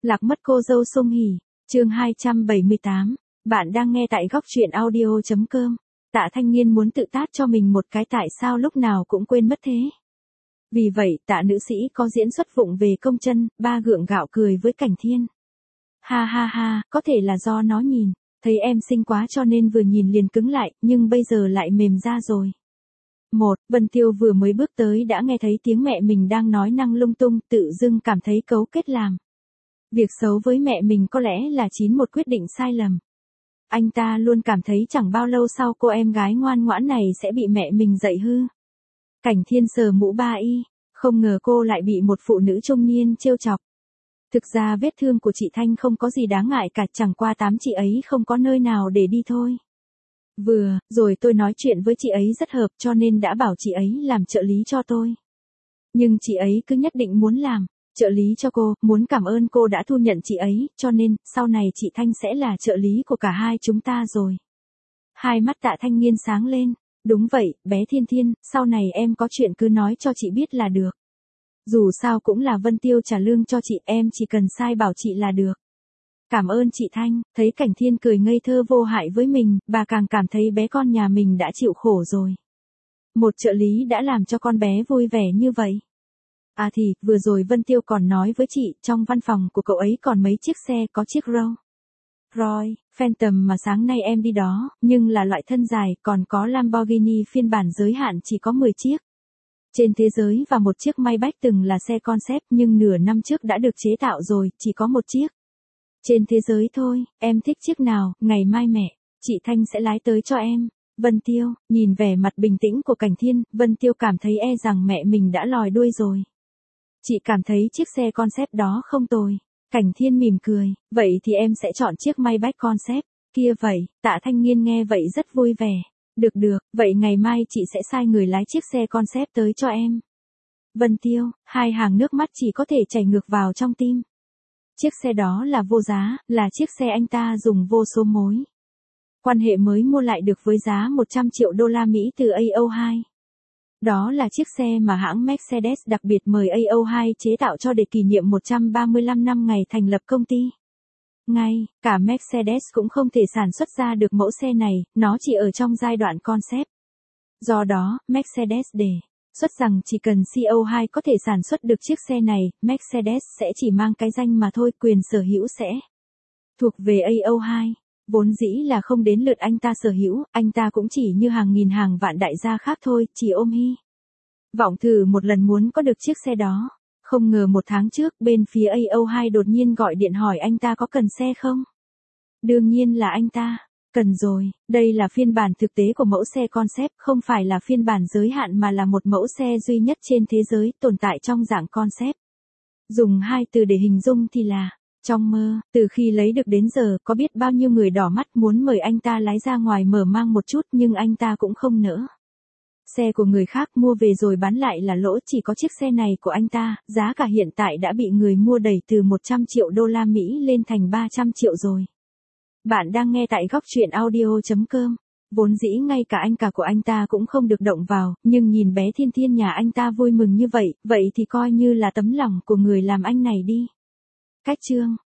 Lạc mất cô dâu Song Hỷ, chương 278. Bạn đang nghe tại góc truyện audio.com. Tạ Thanh Niên muốn tự tát cho mình một cái tại sao lúc nào cũng quên mất thế. Vì vậy, Tạ nữ sĩ có diễn xuất vụng về công chân, ba gượng gạo cười với Cảnh Thiên. Ha ha ha, có thể là do nó nhìn, thấy em xinh quá cho nên vừa nhìn liền cứng lại, nhưng bây giờ lại mềm ra rồi. Vân Tiêu vừa mới bước tới đã nghe thấy tiếng mẹ mình đang nói năng lung tung, tự dưng cảm thấy cấu kết làm. Việc xấu với mẹ mình có lẽ là một quyết định sai lầm. Anh ta luôn cảm thấy chẳng bao lâu sau cô em gái ngoan ngoãn này sẽ bị mẹ mình dạy hư. Cảnh Thiên sờ mũ ba y, không ngờ cô lại bị một phụ nữ trung niên trêu chọc. Thực ra vết thương của chị Thanh không có gì đáng ngại cả, chẳng qua chị ấy không có nơi nào để đi thôi. Vừa rồi tôi nói chuyện với chị ấy rất hợp cho nên đã bảo chị ấy làm trợ lý cho tôi. Nhưng chị ấy cứ nhất định muốn làm trợ lý cho cô, muốn cảm ơn cô đã thu nhận chị ấy, cho nên sau này chị Thanh sẽ là trợ lý của cả hai chúng ta rồi. Hai mắt Tạ Thanh Niên sáng lên. Đúng vậy, bé Thiên Thiên, sau này em có chuyện cứ nói cho chị biết là được. Dù sao cũng là Vân Tiêu trả lương cho chị, em chỉ cần sai bảo chị là được. Cảm ơn chị Thanh. Thấy Cảnh Thiên cười ngây thơ vô hại với mình, bà càng cảm thấy bé con nhà mình đã chịu khổ rồi. Một trợ lý đã làm cho con bé vui vẻ như vậy. À thì, vừa rồi Vân Tiêu còn nói với chị, trong văn phòng của cậu ấy còn mấy chiếc xe, có chiếc Rolls-Royce Phantom mà sáng nay em đi đó, nhưng là loại thân dài, còn có Lamborghini phiên bản giới hạn chỉ có 10 chiếc. Trên thế giới và một chiếc Maybach từng là xe concept nhưng nửa năm trước đã được chế tạo rồi, chỉ có một chiếc. Trên thế giới thôi, em thích chiếc nào, ngày mai chị Thanh sẽ lái tới cho em. Vân Tiêu, nhìn vẻ mặt bình tĩnh của Cảnh Thiên, Vân Tiêu cảm thấy rằng mẹ mình đã lòi đuôi rồi. Chị cảm thấy chiếc xe concept đó không tồi. Cảnh Thiên mỉm cười, vậy thì em sẽ chọn chiếc Maybach concept. Kia vậy, Tạ Thanh Niên nghe vậy rất vui vẻ. Được, vậy ngày mai chị sẽ sai người lái chiếc xe concept tới cho em. Vân Tiêu, hai hàng nước mắt chỉ có thể chảy ngược vào trong tim. Chiếc xe đó là vô giá, là chiếc xe anh ta dùng vô số mối quan hệ mới mua lại được với giá 100 triệu đô la Mỹ từ AO2. Đó là chiếc xe mà hãng Mercedes đặc biệt mời AO2 chế tạo cho để kỷ niệm 135 năm ngày thành lập công ty. Ngay, cả Mercedes cũng không thể sản xuất ra được mẫu xe này, nó chỉ ở trong giai đoạn concept. Do đó, Mercedes đề xuất rằng chỉ cần CO2 có thể sản xuất được chiếc xe này, Mercedes sẽ chỉ mang cái danh mà thôi, quyền sở hữu sẽ thuộc về AO2. Vốn dĩ là không đến lượt anh ta sở hữu, anh ta cũng chỉ như hàng nghìn hàng vạn đại gia khác thôi, chỉ ôm hy vọng thử một lần muốn có được chiếc xe đó. Không ngờ một tháng trước, bên phía AO2 đột nhiên gọi điện hỏi anh ta có cần xe không? Đương nhiên là anh ta cần rồi, đây là phiên bản thực tế của mẫu xe concept, không phải là phiên bản giới hạn mà là một mẫu xe duy nhất trên thế giới tồn tại trong dạng concept. Dùng hai từ để hình dung thì là trong mơ. Từ khi lấy được đến giờ, có biết bao nhiêu người đỏ mắt muốn mời anh ta lái ra ngoài mở mang một chút nhưng anh ta cũng không nỡ. Xe của người khác mua về rồi bán lại là lỗ, chỉ có chiếc xe này của anh ta, giá cả hiện tại đã bị người mua đẩy từ 100 triệu đô la Mỹ lên thành 300 triệu rồi. Bạn đang nghe tại góc truyện audio.com. Vốn dĩ ngay cả anh cả của anh ta cũng không được động vào, nhưng nhìn bé Thiên Thiên nhà anh ta vui mừng như vậy, vậy thì coi như là tấm lòng của người làm anh này đi. Cách chương